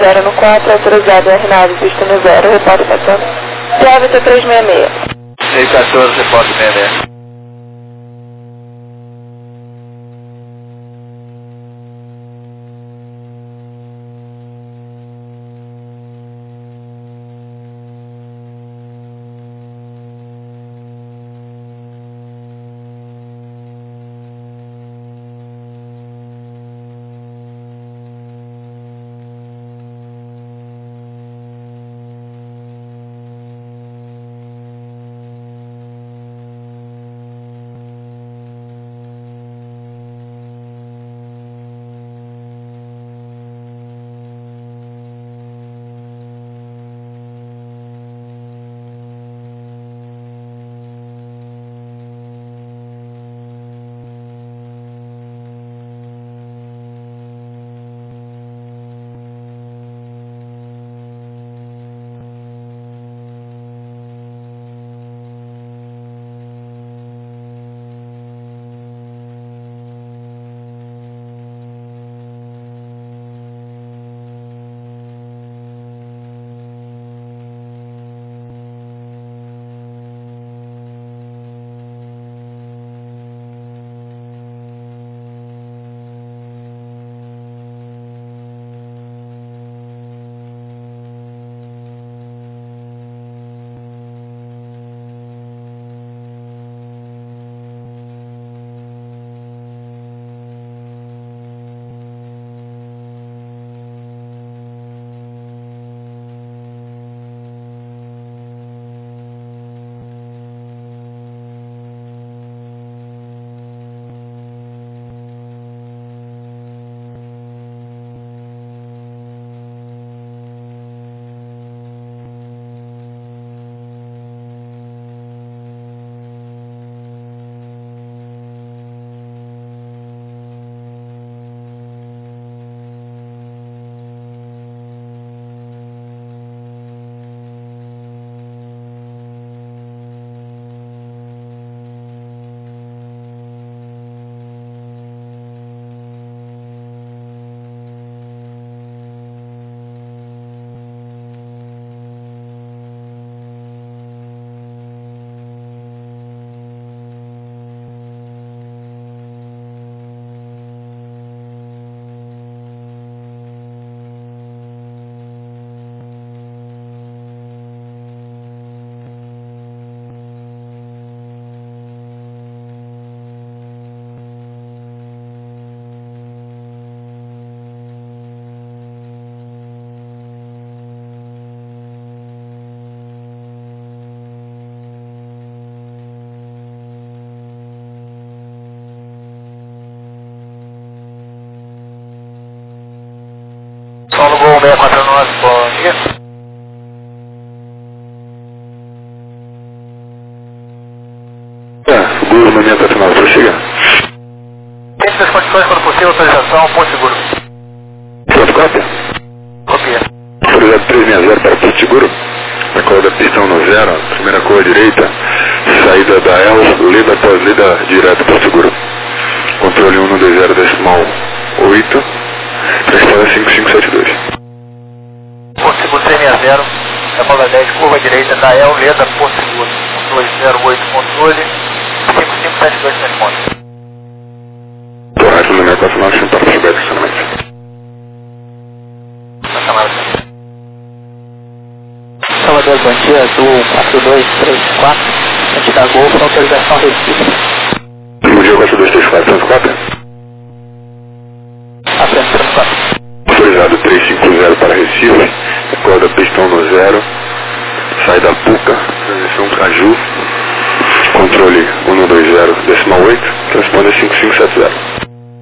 0 no 4, autorizado R9, pista no 0, repórter 14. Clávio 366. C14, repórter 66. Solo Gol 649, bom dia. Gol no momento final, prossiga. Dentro das condições, quando possível, autorização, ponto seguro. Pronto, cópia. Copia. Autorizado 360 para Porto Seguro. Na cola da pistão no 0, primeira cola direita, saída da El, lida após lida direto para Seguro. Controle 120 decimal 8, transporte 5572. Porto Seguro 360, na cola 10, curva direita da El, lida Porto Seguro. 208, controle 5572, responde. Correto, no meu final, sem para o feedback, estacionamento. Na chamada. Salvador, bom dia, Azul 4234, a gente dá Gol para autorização Recife. Bom dia, 4234, tanto cópia? Apresentando 4. Autorizado 350 para Recife, acorda pistão no 0, sai da Puca, transição Caju, controle 120 decimal 8, transponder 5570.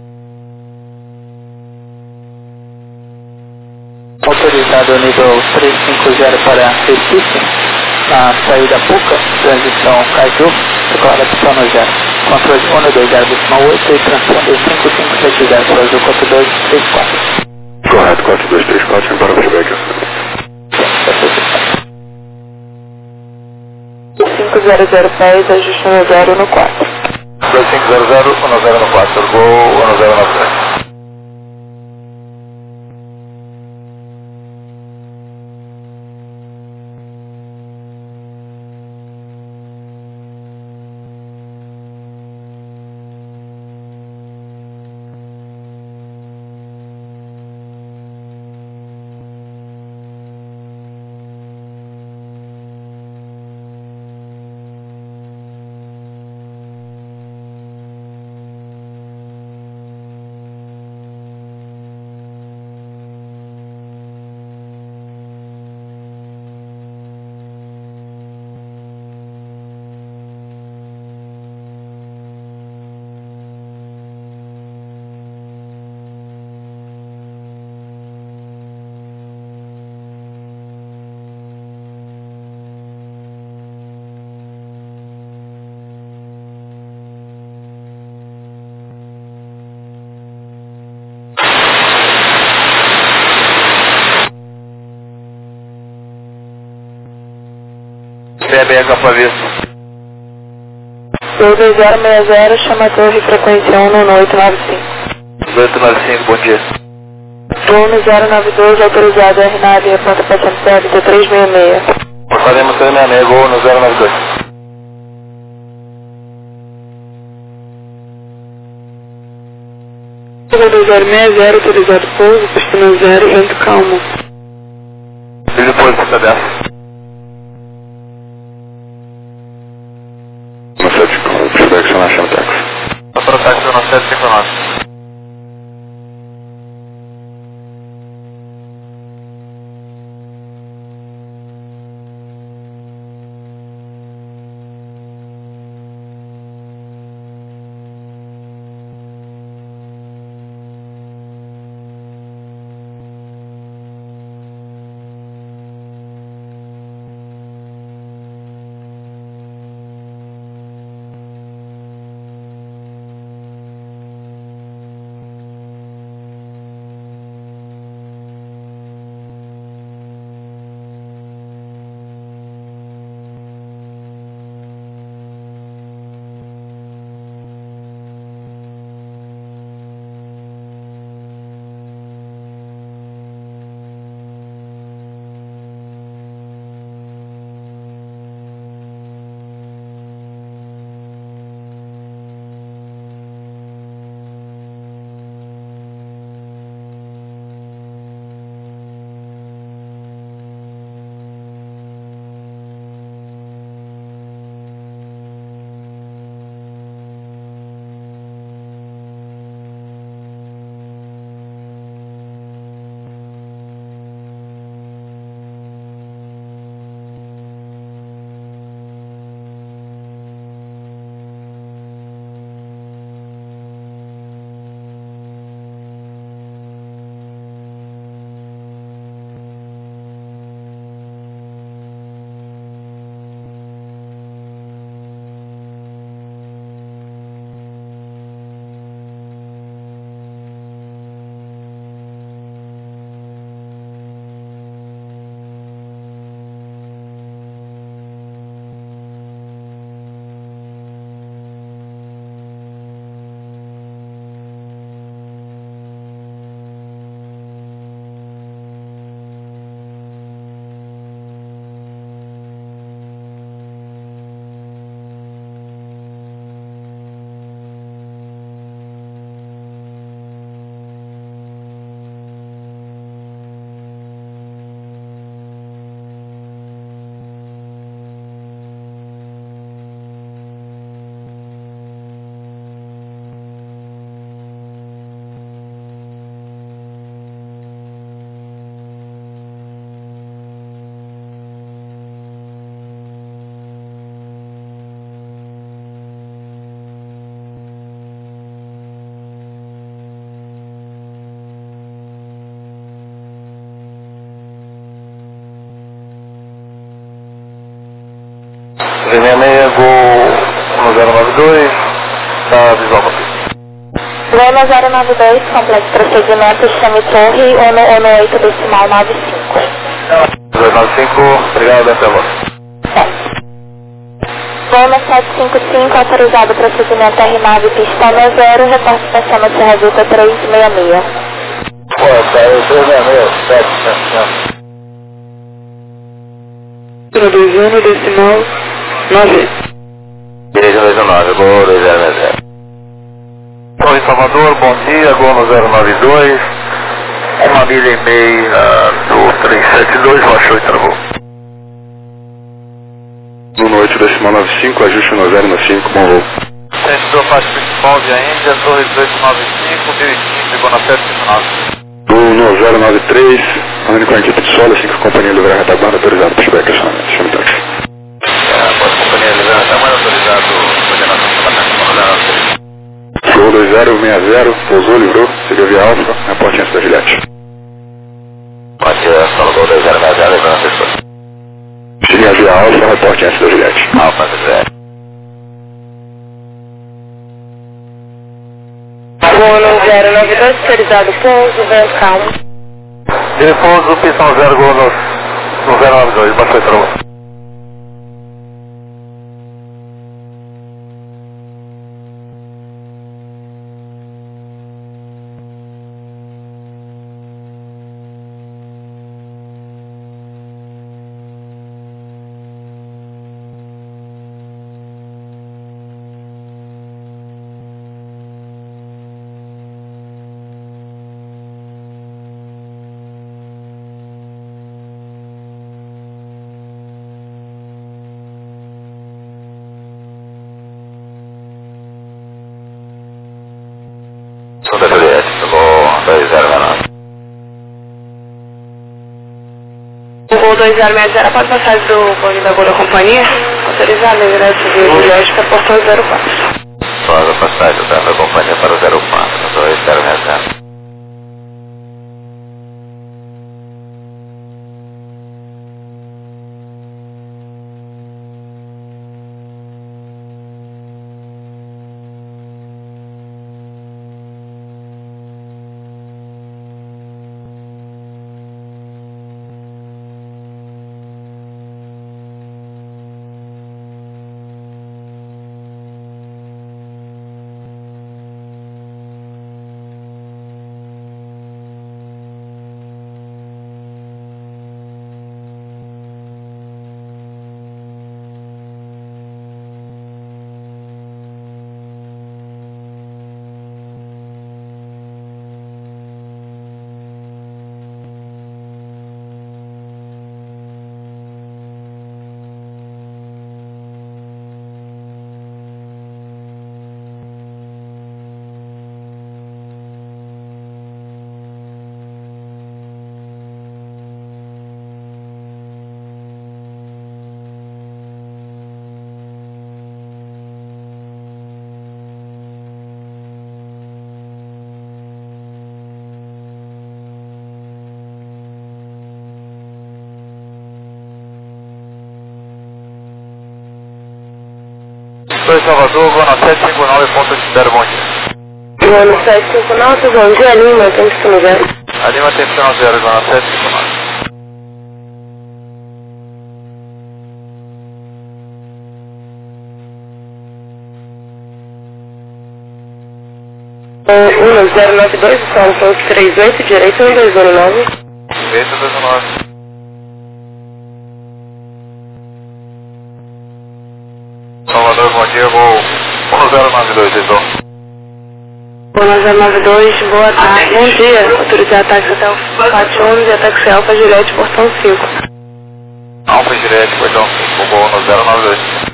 Autorizado nível 350 para Recife, na saída Puca, transição Caju, declara pistão no 0. Controle 120 decimal 8 e transponder 5570 para Azul 4234. Correto, 4234, sem para o feedback. 500 pés, ajuste no 0 no 4. 2500, 10 no 4, Gol 1093. bem, campo à vista. 22060, chama a torre, frequência 11895. 1895, bom dia. Voo 092, autorizado R9, ponta passando pélida 366. Faremos 366, gol no 092. Voo 2060, autorizado pouso, pistão 0, vento calmo. E depois você desce. No 75, pushback só na Chantex. Só para o táxi no 759. V66, gol no 092, tá visual para Gol no 092, complexo procedimento, chame torre, ONO 8 decimal 95. 295, obrigado, até a voz. Gol no 755, autorizado procedimento R9, pistão 0, reporte estação no Serra Dutra 366. Pô, saiu 366, 7, 21 decimal 9. Direita 219, gol 200. Torre Salvador, bom dia, gol no 092, 1 milha e meia do 372, Rocha 8 travou. No 8 decimal 95, ajuste no 095, bom voo. Centro faixa principal via Índia, Torre 295, 1015, chegou na 759. No 093, andando com a equipe de solo, assim que a companhia livrar a retaguarda, autorizado pushback acionamento. Chame táxi. Pode companhia livrar, está mais autorizado, coordenação para a Gol 2060, pousou, livrou, seguiu via Alfa, reporte antes da Juliette. Pode ser, Salvador 2060, livrando a pessoa. Siga via Alfa, reporte antes da Juliette. Alfa 0. Gol no 092, autorizado pouso, vento calmo. De pouso, pistão 0, gol no 092, baixou e travou. O voo 2060 pode passar do bonde da Gol da companhia. Autorizado, direto de Juliette para portão 04. Faz a passagem da companhia para o 04, 2060. Salvador, voo 759, ponto de espera, bom dia. Voo 759, bom dia, Lima, tem que lugar. A Lima tem que 0, voo 759. O 1092, São Paulo 38, direito 1209. Direito 219. Salvador, bom dia, vou 1092, então. Voo 1092, boa tarde, bom dia. Autorizar táxi até o 411 e táxi Alfa Juliette, portão 5. Alfa Juliette, portão 5, voo 1092.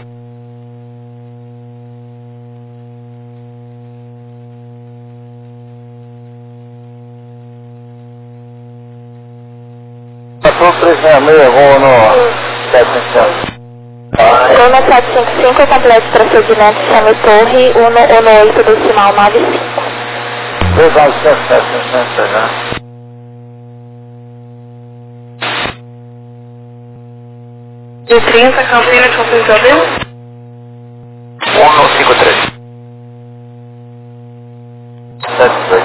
Passou 366, voo no 750. Lima 755, completo procedimento, chame Torre 118, decimal 95. 297, já. De 30, Campinas, Confusão Vila? 153. 72.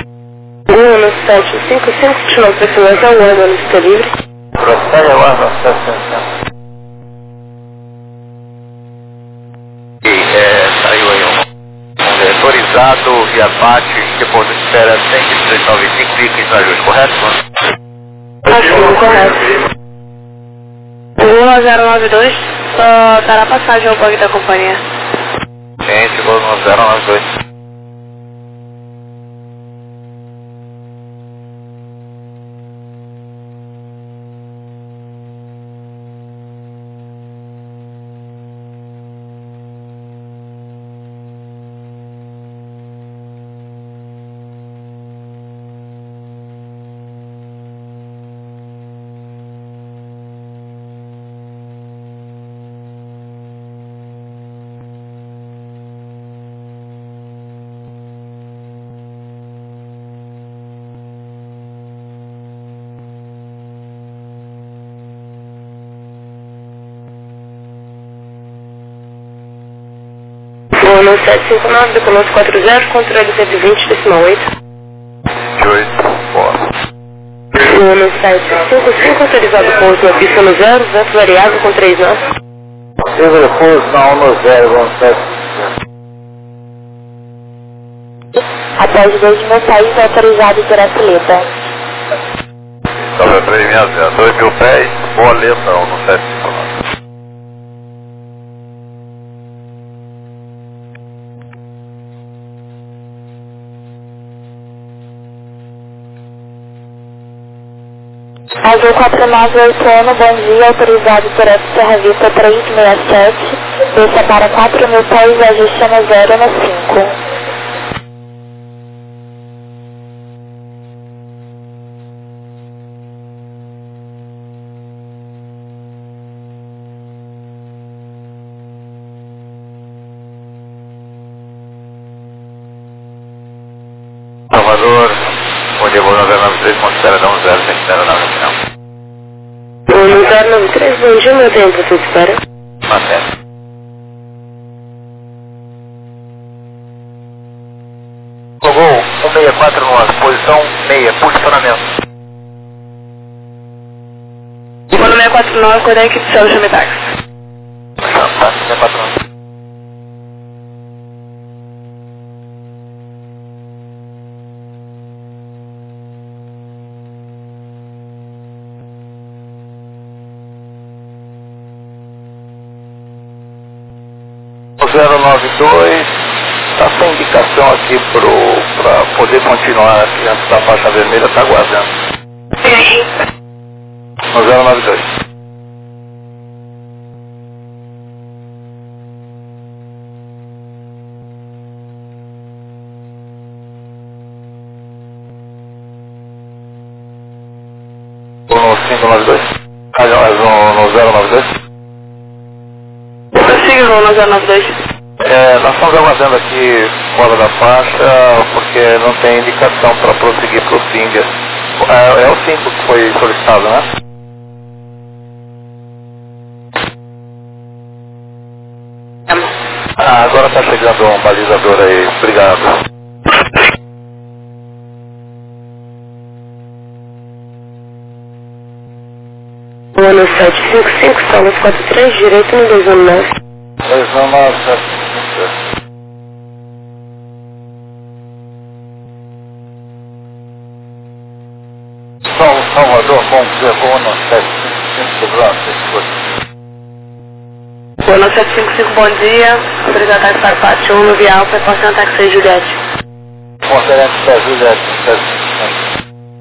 1755, continua pressionando o ano, no está livre. Prossegue lá no 750. Saiu aí um autorizado via parte, depois de espera 10395, fica em ajuste, correto? Assim, correto. O 1092, só dará passagem ao banco da companhia. Sim, chegou no 092. No 759, decolou 40, controle 120, decimal 8. 28, bora. No 755, autorizado pouso na pista no 0, vento variável com 3 nós. Possível pouso na 1 no 0, vamos 7. Após 2 mil país autorizado direto letra. Sobre 360, 2 mil pés, boa letra 1 no 759. Azul 4981, bom dia, autorizado direto Serra Vista 367, desça para 4 mil pés, ajuste no 0 no 5. 93, considera dar 10, tem que dar na final. 1093, bom dia, meu tempo, você espera? Mantendo. Gol 1649, posição 6, posicionamento. Quando 649, acordei aqui do céu, chame táxi. Tá, 649. O 092 está sem indicação aqui para poder continuar aqui antes da faixa vermelha, está aguardando. No 092. No 592? Aliás, no 092? Prossiga no 092. Nós estamos aguardando aqui fora da faixa porque não tem indicação para prosseguir para o Síndia. É o 5 que foi solicitado, né? Agora está chegando um balizador aí. Obrigado. O ano 755, sala 43, direito no 219. 219, 755. Salvador, bom dia, bom ano 755, O ano 755, bom dia. Obrigado a estar parte 1 no Vial, foi passando táxi Juliette. Conferência da Juliette, 755.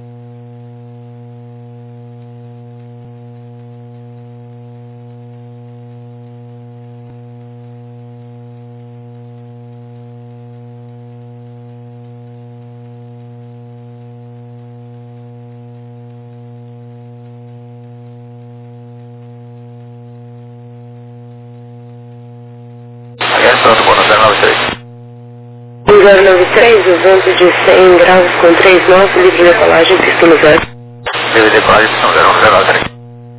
Entrando no 093. 093, o vento de 100 graus com 3 nós, livre decolagem, pista no 0. Livre decolagem, pista no 093.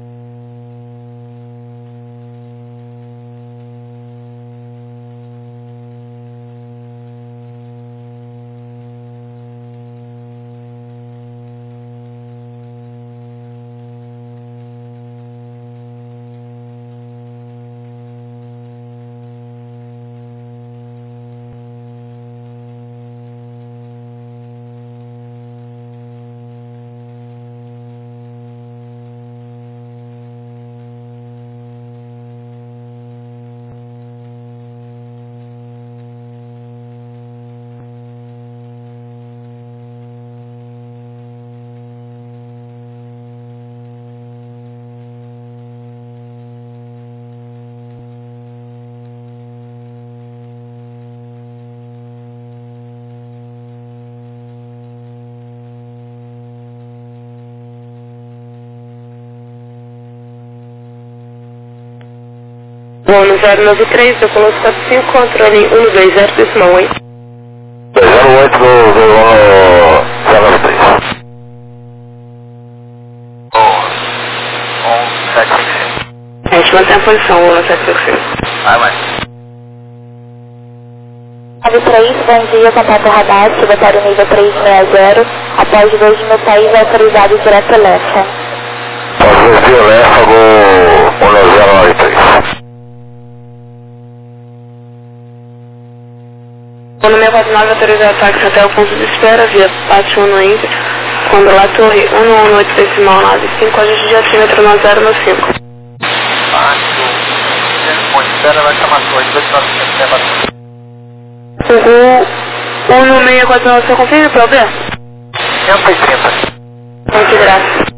Bom, no 093, eu coloco 45, controle 120, decimal 8. 08 do 093. 175. A gente mantém a posição, 1755. Mais. 93, bom dia, contato radar, secretário nível 360, após 2 de meu país, autorizado direto telefone. Pode ver o Léfago 1093. O número 49 autorizado táxi até o ponto de espera, via parte 1 no Inter, quando lá torre 118 decimal 95, ajuste de altímetro no 095. Ponto de espera vai chamar torre 295. O 1649, você confirma para o B? 130. Muito graças.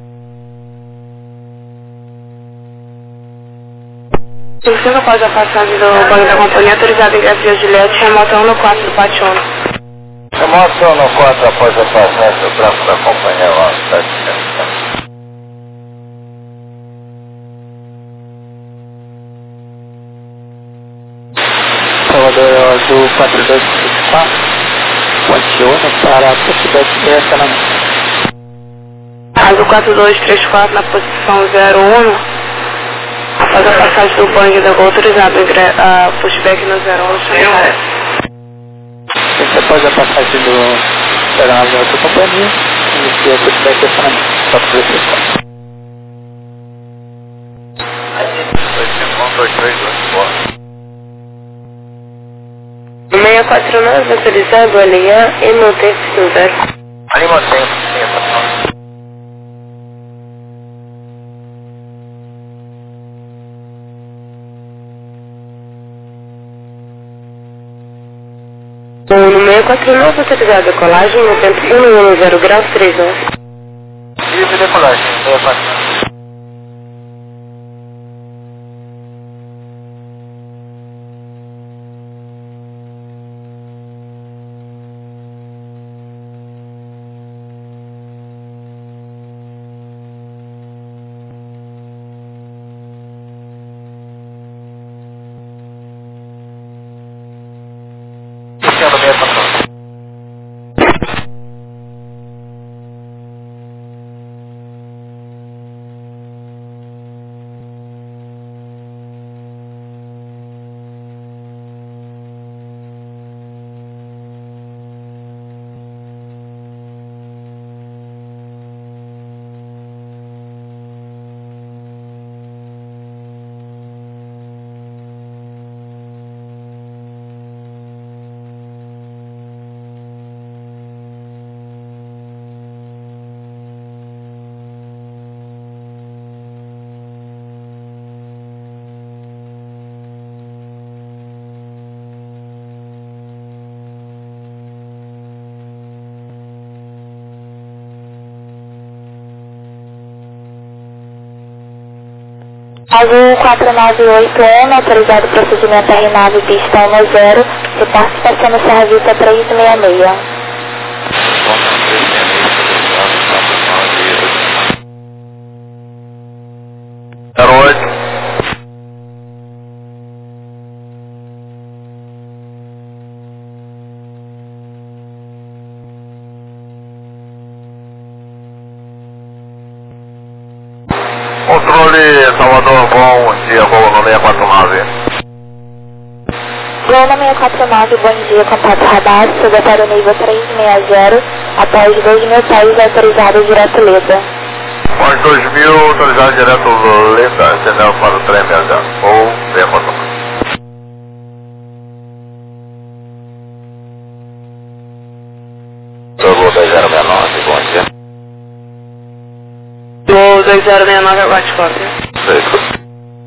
Você após a passagem do banco da companhia, autorizado em Gracia Juliette, remoto 1 no 4 do pátio 1. Remoto 1 no 4 após a passagem do braço da companhia lá, 700. Salvador Azul 4264, ponte 1 para a possibilidade de estacionamento. do 4234 na posição 01, após a passagem do Bang da Gol autorizado a pushback no 01, chama. Após a passagem do 09 da outra companhia, inicia o pushback de acionamento. Só para verificar. 649 autorizado a linha e mantém o 0. Ali mantém, sim, patrão. No 649 autorizado a colagem no tempo 110 graus 39. Livre de colagem, 649. Sendo mesmo, patrão. Azul 4981, autorizado o procedimento R9, pista 10, repasse passando Serra Vista 366. Controle Salvador, bom dia, Gol no 649. Gol no 649, bom dia, contato radar, suba para o nível 360, após 2.000 pés, autorizado direto Leda. Após 2.000, autorizado direto Leda, acendeu para o 360, ou 649. Gol 2069, bom dia. Gol 2069, aguarde cópia. Certo.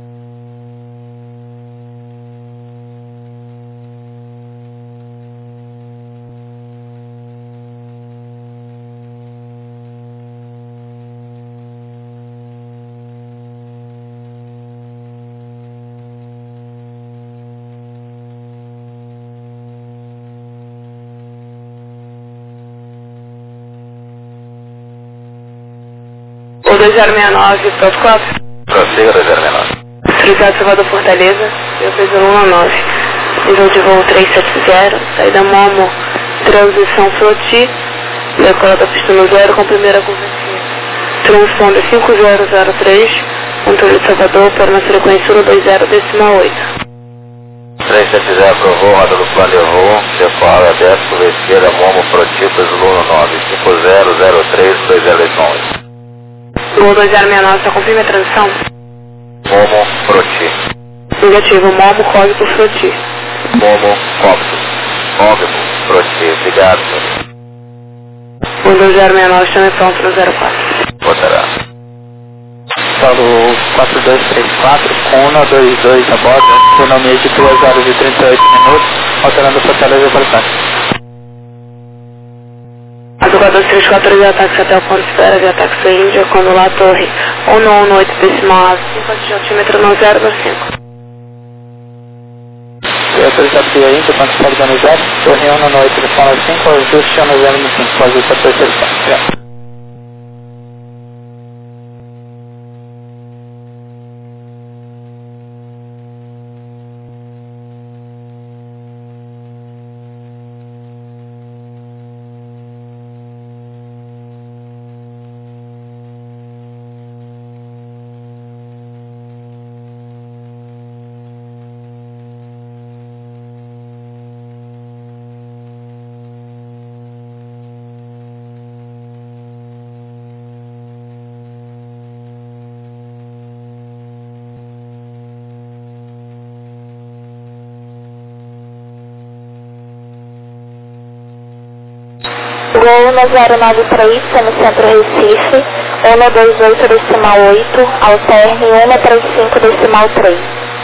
Gol 2069, pronto cópia. Prossiga 2069. Autorizado Salvador Fortaleza, eu fiz 119. Nível de voo 370, saída Momo, transição Floti, decola da pista no 0 com primeira conversia. Transponder 5003, controle de Salvador para uma frequência 120,8. 370 aprovou, roda do plano errou, decola aberto, curva esquerda, Momo, Protipas, Luna 9, 5003, 2021. Gol 2069, só confirma a transição. Momo, Proti. Negativo, Momo, código Floti. Momo, Código. Código, Proti. Obrigado. Gol 2069, chama pronto no 04. Botará. Solo 4234, com 122 a bordo, economia de 2 horas e 38 minutos, alterando Fortaleza para Táxi. Azul 4234, de ataque até o ponto de espera de ataque Índia, quando lá a torre 198 decimal 5 de altímetro 9025. Autorizado via Índia, ponto de espera de Anizete, torre 198 decimal 5, ajuste 195, pode usar a terceira. Gol no 093, Semicentro Recife, 128,8, alterne 135,3.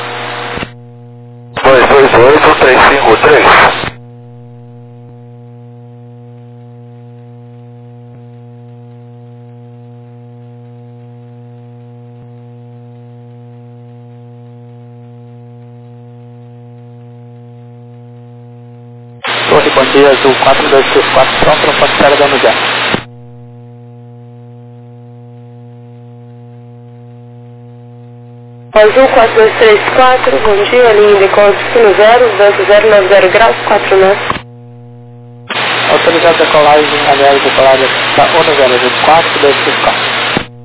228,353. Torre Bandeira Azul 4234, pronto, não pode estar dando já. Azul 4234, bom dia, linha de código destino 0, 090 graus, 49. Autorizado a decolagem, aliás, decolagem está 1024, 234.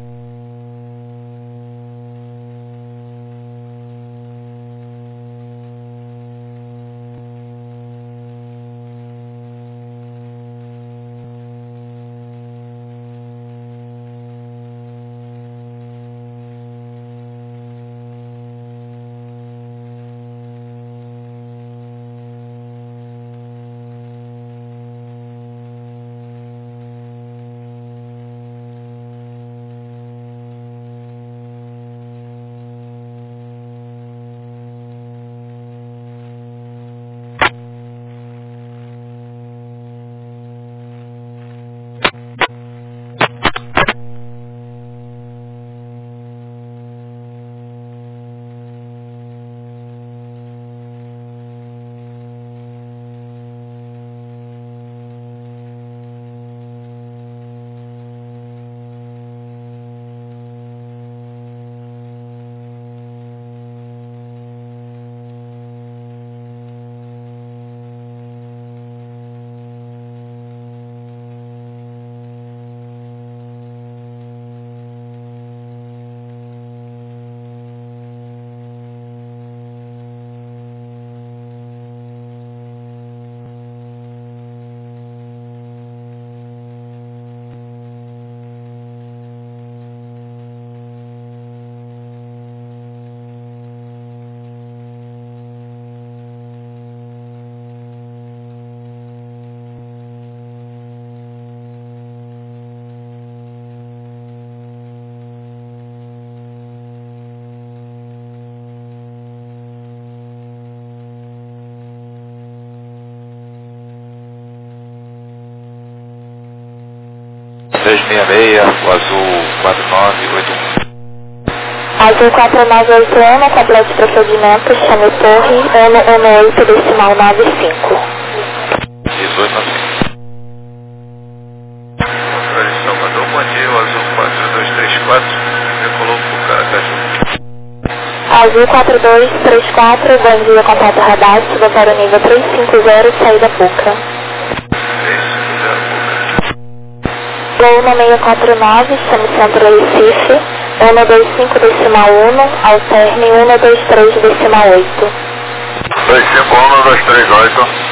O azul 4981. Azul 4981, completo de procedimento, chame torre 118,95. 1895. Controle de Salvador, bom dia, o azul 4234, decolou por Caracaju. Azul 4234, bom dia, contato radar, suba para o nível 350, saída Puca. 350 Puca. Gol no 649, Semicentro Recife, 125,1, alterne 123,8. 251, 238.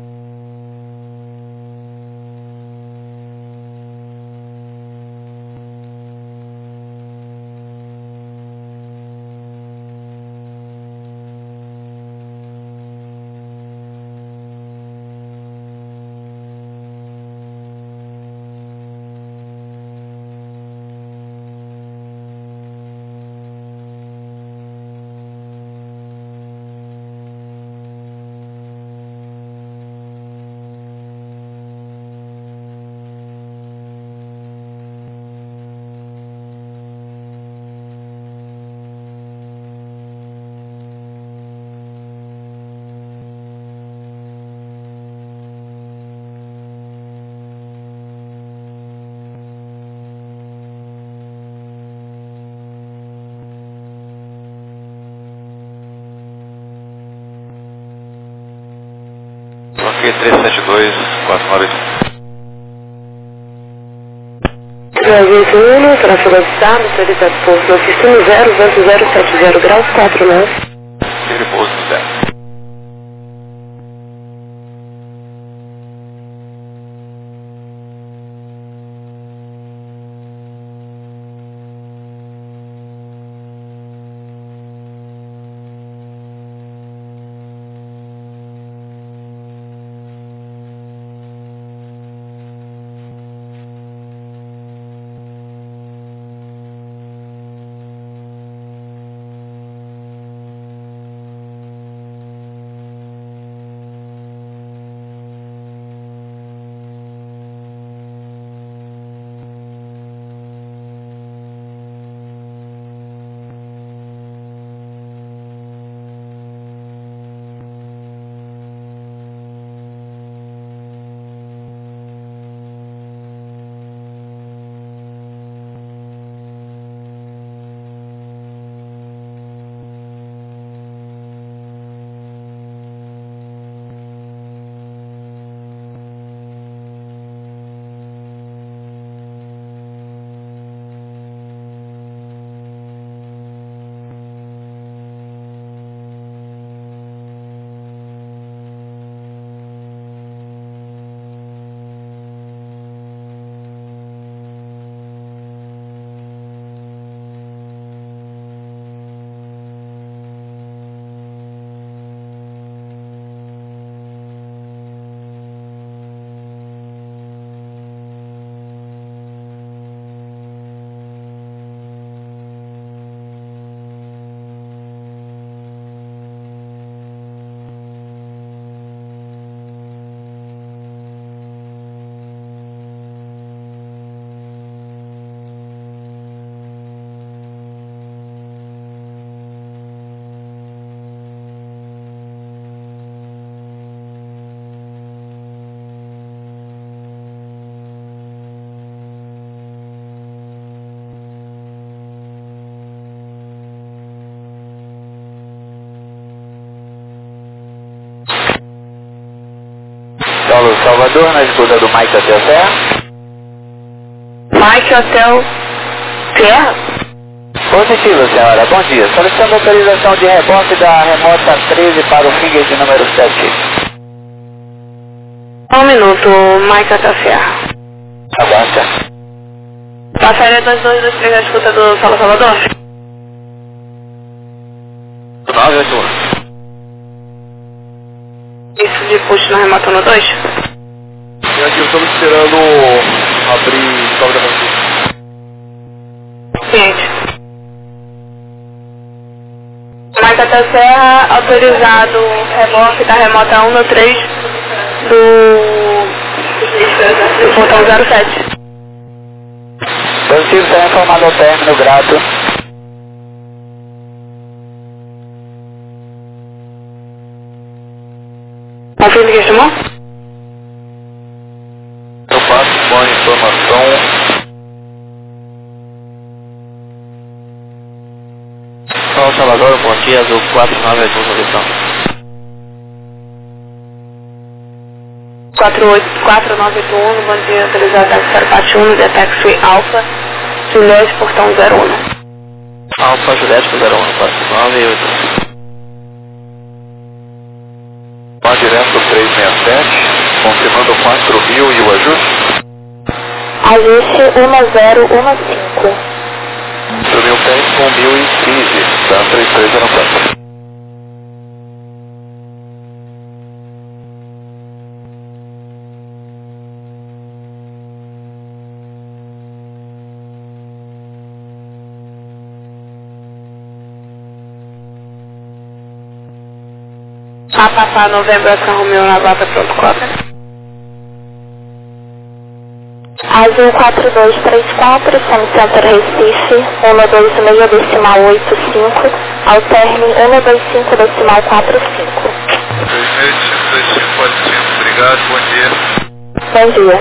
Aqui 372, 498. Brasil tráfego avisado, autoridade de pouso no destino 0, 070 graus, 49. Livre pouso no 0. Salvador, na escuta do Mike Hotel Serra. Mike Hotel Serra? Positivo, senhora. Bom dia. Solicitando autorização de reboque da remota 13 para o Finger de número 7. Um minuto, Mike Hotel Serra. Aguarda. Passaria 2223 na escuta do Sala Salvador? 981. Isso de push na remota no 2? E aqui estamos esperando abrir Salve da Francisco. Gente. Mike Hotel Serra, autorizado reboque da remota 193 do portão 07. Positivo, será informado ao término, grato. Confirme que chamou? Eu passo uma informação. São Salvador, bom dia, do 4981 solução. 4981, bom dia, autorizado táxi 041, de táxi Alfa, Juliette, portão 01. Alfa Juliette 01, 4981. Vá direto 367, confirmando 4.000 e o ajuste. Ajuste 1015. 4.000 pés com 1.015, tá? 3304. A passar novembro, Oscar Romeo na Guapa, pronto, cópia. Azul 4234, Center Recife, 126,85, alterne 125,45. 2.525, obrigado, bom dia. Bom dia.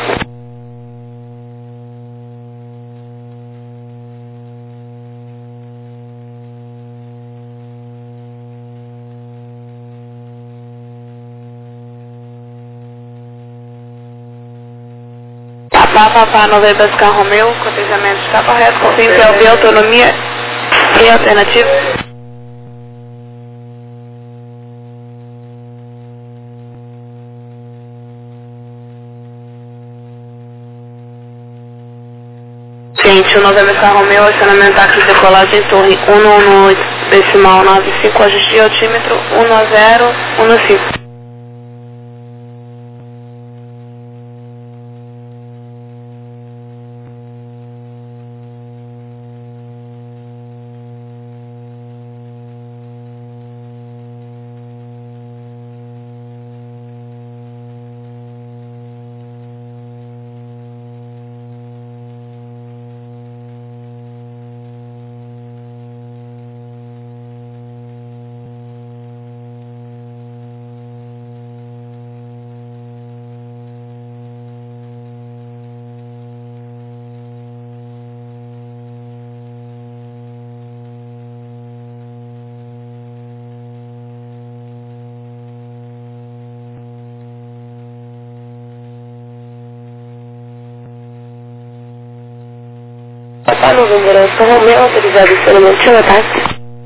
Papá, novembro, Oscar Romeo, cotejamento está correto, confirme que é o B, autonomia e alternativa. Gente, o novembro, Oscar Romeo, acionamento táxi de decolagem, torre 118,95, ajuste de altímetro 1015. Papá, novembro, Oscar Romeo, autorizado acionamento de táxi.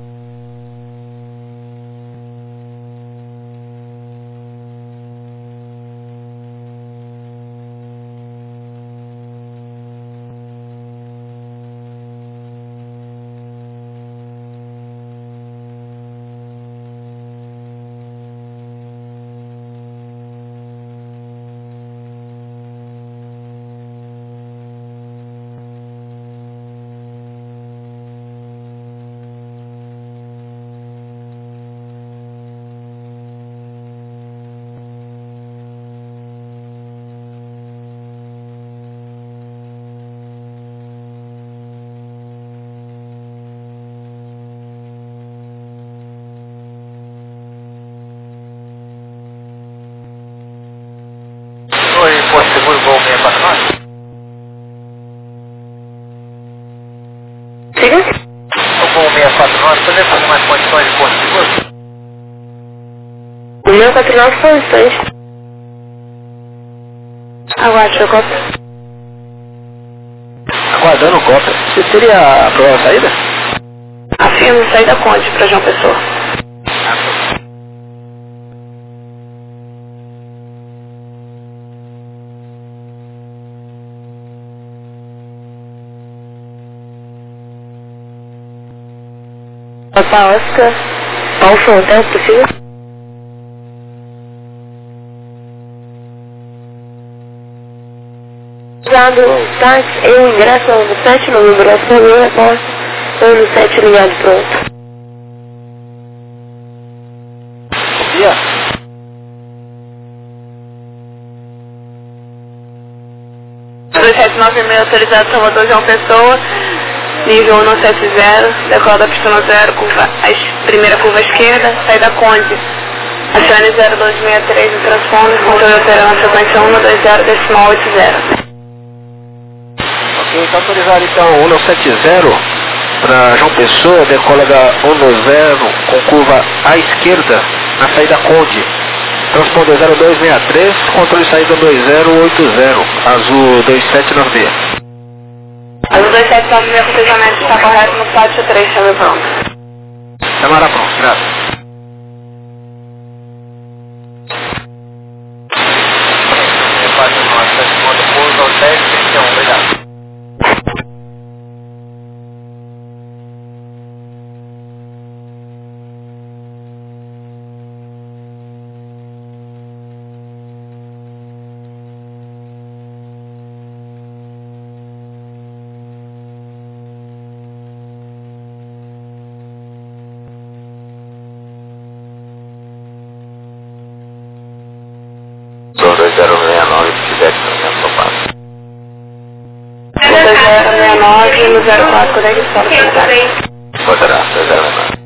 Oi, Porto Seguro, voo 649. Siga? O voo 649, você deve fazer mais condições de Porto Seguro? O meu 49 foi os dois. Aguarde o cópia. Aguardando o cópia. Você teria a provável saída? Afirmo saída Conde para João Pessoa. Papa Oscar, Alfa Hotel, possível? Usado táxi, eu ingresso no 7 no número, eu reposto, eu no 7 ligado pronto. Dia. Bom 2796 autorizado Salvador João Pessoa, nível 170, decola da pista 0, primeira curva esquerda, saída Conde. Acione 0263 no transponder, controle operando na frequência 120.80. Ok, está autorizado então 170 para João Pessoa, decola da 120 com curva à esquerda, na saída Conde. Transponder 0263, controle saída 2080, azul 279B. Azul 279B, o cruzamento está correto no pátio 3, chame pronto. Câmara pronto, graças. Obrigado. Sou 2069, feedback no meu topado. 2069 no 04, colega de fora, comentário. Poderá, 2069.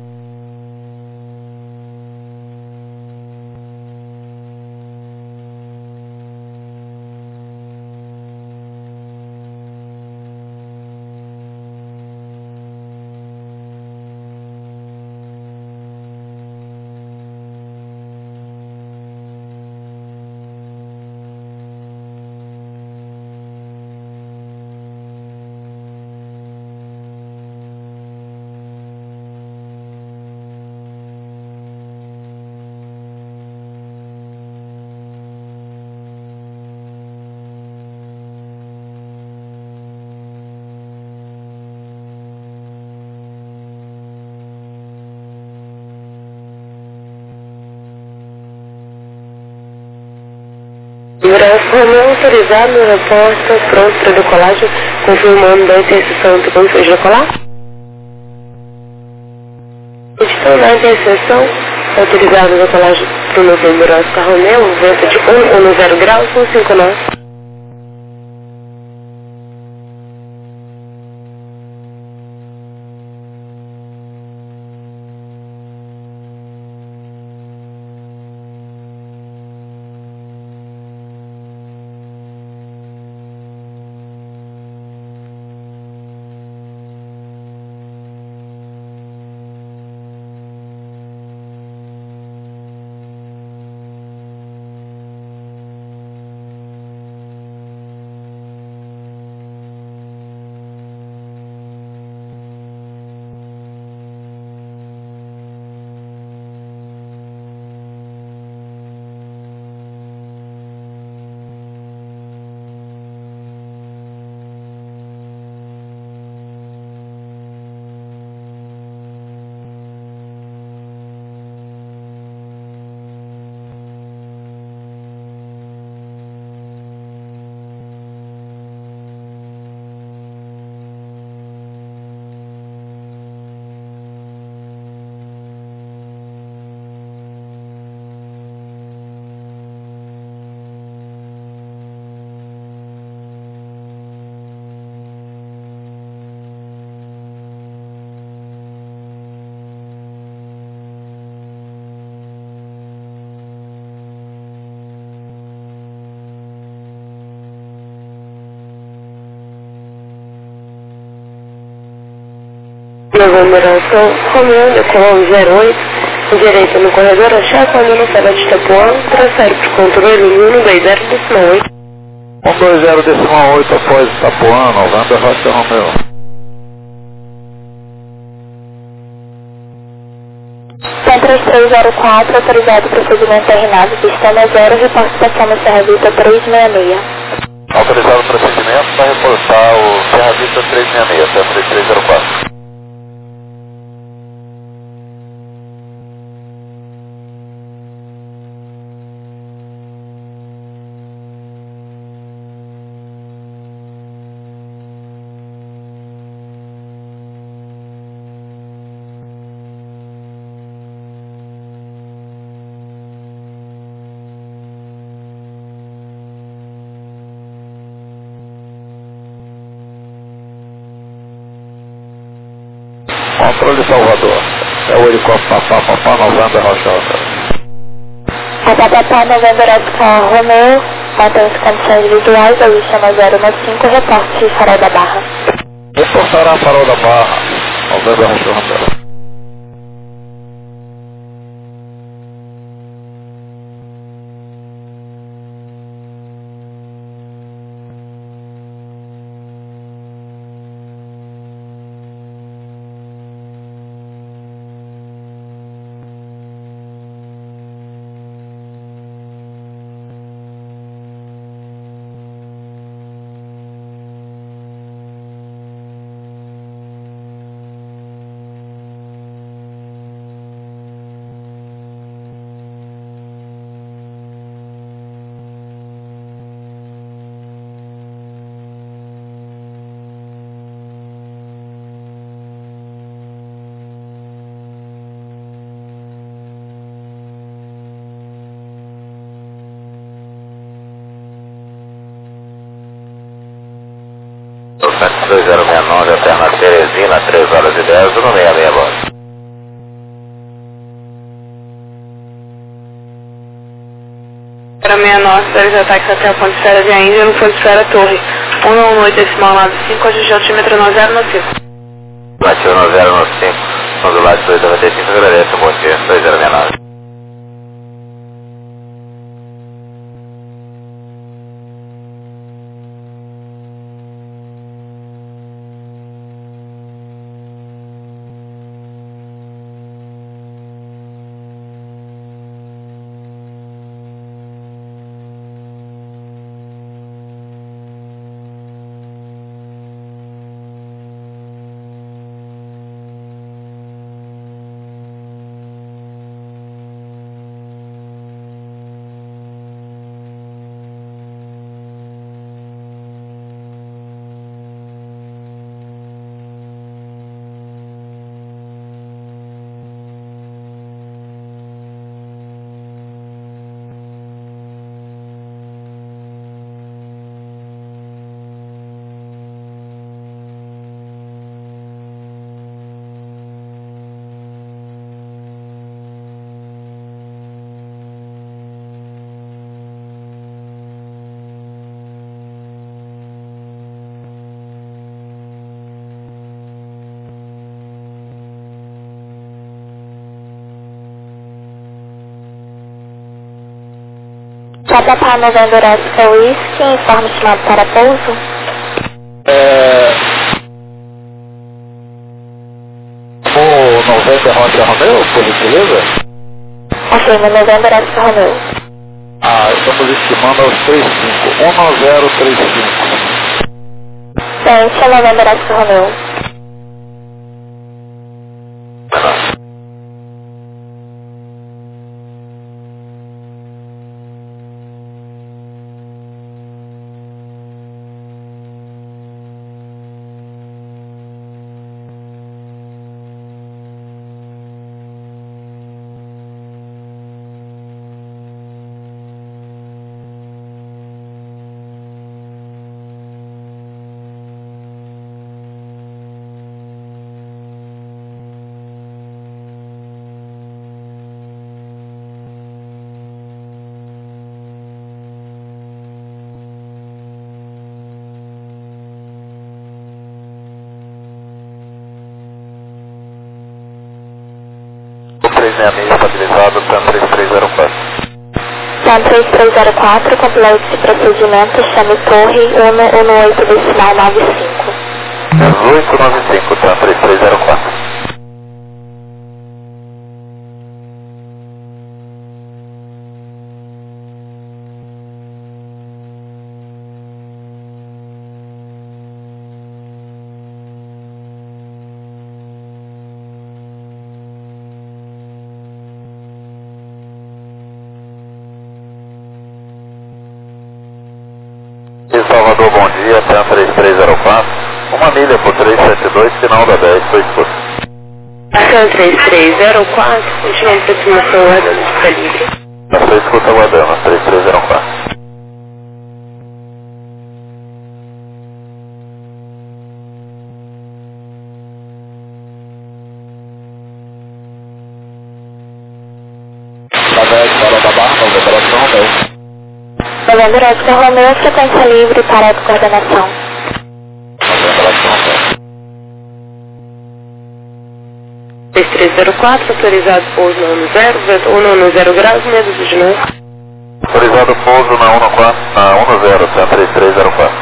Romeu autorizado no repórter, pronto para decolagem, confirmando da interseção do ponto de decolar. Então, na interseção, autorizado a decolagem para o novembro Oscar Romeu, vento de 1 ou no 0 graus, 159. Na aglomeração, Romeu decolou 08, direita no corredor, achar quando não será de Tapuã, transfere para o controle 120.8. 120,8 após Itapuã, Novembro, Rocha Romeu. Tem 3304, autorizado o procedimento terminado, pistão 0, reportação no Serra Vista 366. Autorizado o procedimento para reportar o Serra Vista 366, até 3304. Controle Salvador. É o helicóptero Papá, Novembro, Rocha Romeu. Papá, Novembro, Oscar Romeu, mantém-se condições visuais, a chama 015, reporte Farol da Barra. Reportará Farol da Barra, Novembro, Rocha Romeu. O 72069, alterna Teresina, 3 horas e 10, no 66 agora. Para 69, séries ataques até a ponte esfera de Índia, no ponte esfera Torre. 118, decimal lado 5, ajuste altímetro 9095. Bate 1095, ondulado 295, agradeço, bom dia, 2069. Papá, Novembro, Oscar Whisky, informe estimado para pouso. O Novembro, Rocha Romeu, por gentileza? Ok, no Novembro, Oscar Romeu. Estamos estimando aos 35, 1035. Ciência, Novembro, Oscar Romeu. O 366 estabilizado, TAM 3304. TAM 3304, complete de procedimento, chame torre 118.95. 1895, TAM 3304. Salvador, bom dia, TAM 3304, uma milha por 372, final da 10, foi expulso. TAM 3304, continua aproximação aguardando de calibre. Na sua escuta aguardando, 3304. Novembro Oscar Romeo, frequência livre para a coordenação. TAM 3304, autorizado pouso na 10, vento 110 graus, medo de novo. Autorizado pouso na 10, TAM 3304.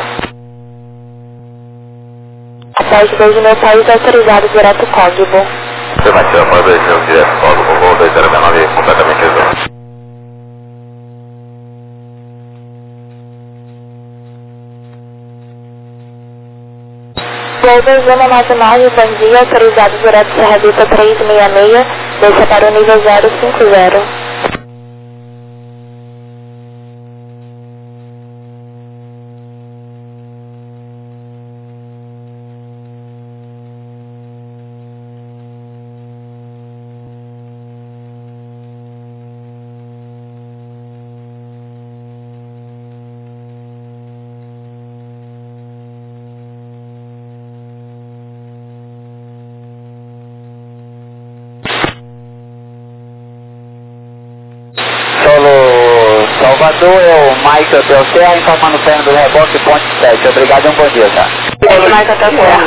Após de 2 mil país, autorizado direto código. Afirmativa, após 2 mil direto código, voo 2069, completamente resolvido. Voo 2199, bom dia, autorizado direto Serra Vista 366, deixa para o nível 050. Salvador é o Michael Del Serra, informando o plano do reboque ponte 7. Obrigado e um bom dia, tá? Michael Del Serra.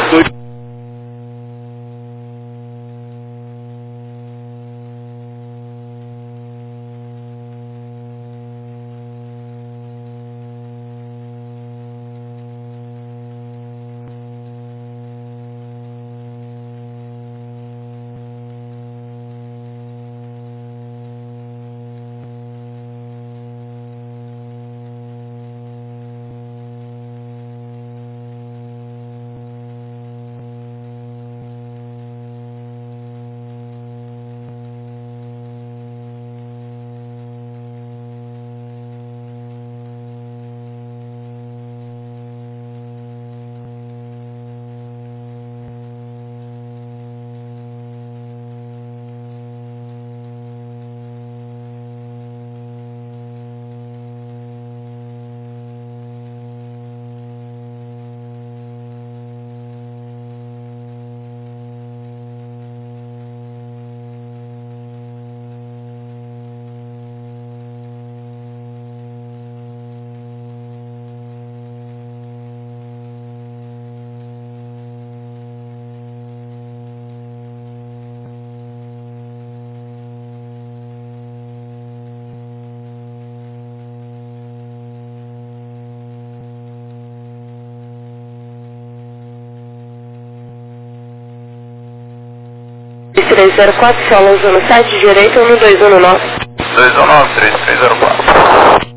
TAM 3304, solo zona 7, direito 1219. 219, 3304.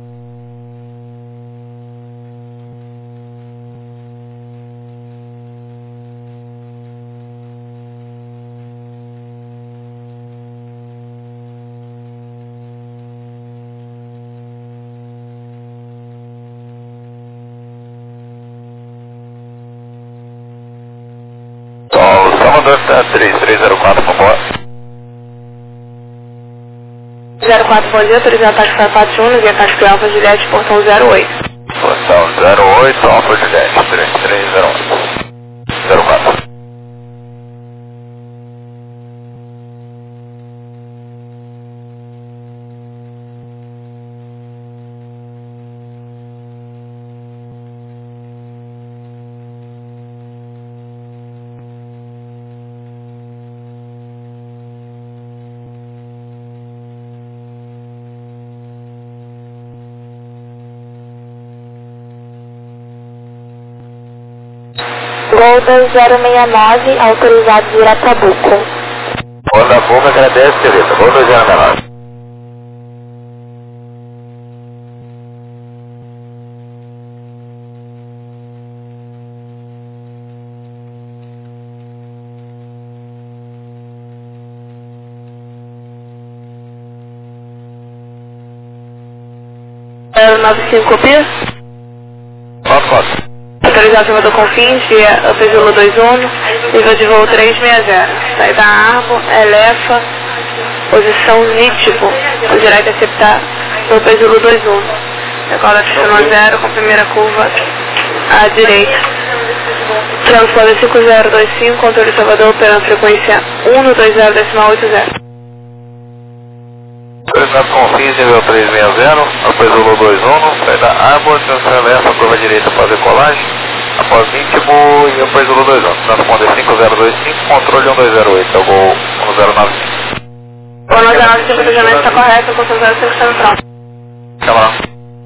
Salvador, TAM 3304, vambora. 04, bom dia, autorizado taxa para 41, via taxa Alfa Juliette, portão 08. Portão 08, Alfa Juliette, 3301. 04. Gol 2069, autorizado de Irapuaca. Gol da Boca, agradece, beleza. Gol 2069. É 95P. Foto. Autorizado acima do Confins, via Upezulu 21, nível de voo 360. Saída Arbo, Elefa, posição nítido, o direito a aceptar no Upezulu 21. Decola pistão 0 com primeira curva à direita. Transponder 5025, controle Salvador, operando frequência 120.80. Autorizado Confins, nível 360, Upezulu 21, saída Arbo, Elefa, curva direita para decolagem. Após íntimo e Upezulu 21. Transponder 5025, controle 1208, é o gol 1095. O 1095 do Janete está correto, com 05 central. Chama lá.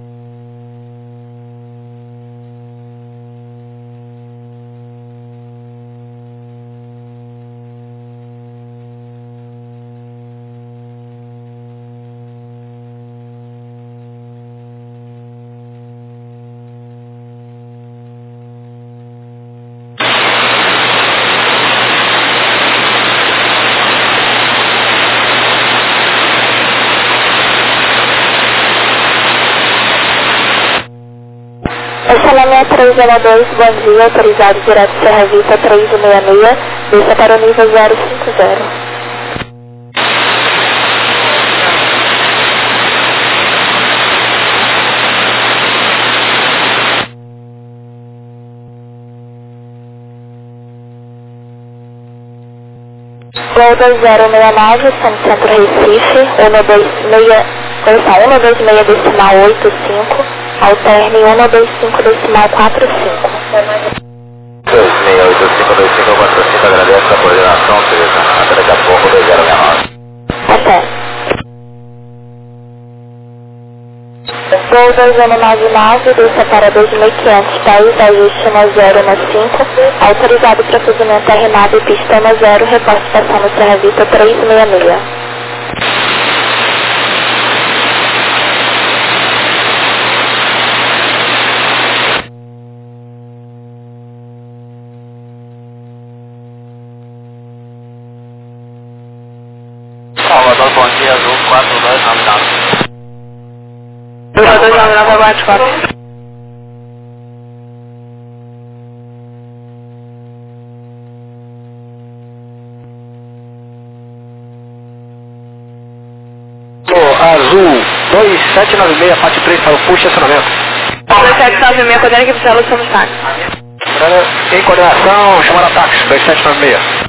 Estacionamento 302, bom dia, autorizado direto Serra Vista 366, desça para o nível 050. Gol 2069, Centro Recife, 126 decimal 85, alterne 125 decimal 45. 26852545, agradece a coordenação, Tereza. Até daqui a pouco, 2069. Até. Gol 2099, desça para 2500, país, ajuste no 0 no 5, autorizado procedimento arrimado e pista no 0, reposte estação no Serra Vista 366. Salvador, bom dia, azul 4299. 4299 abate 4. Azul 2796, parte 3 para o full estacionamento. 2796, coordenando aqui para o Luciano Sack. Em coordenação, chamada táxi 2796.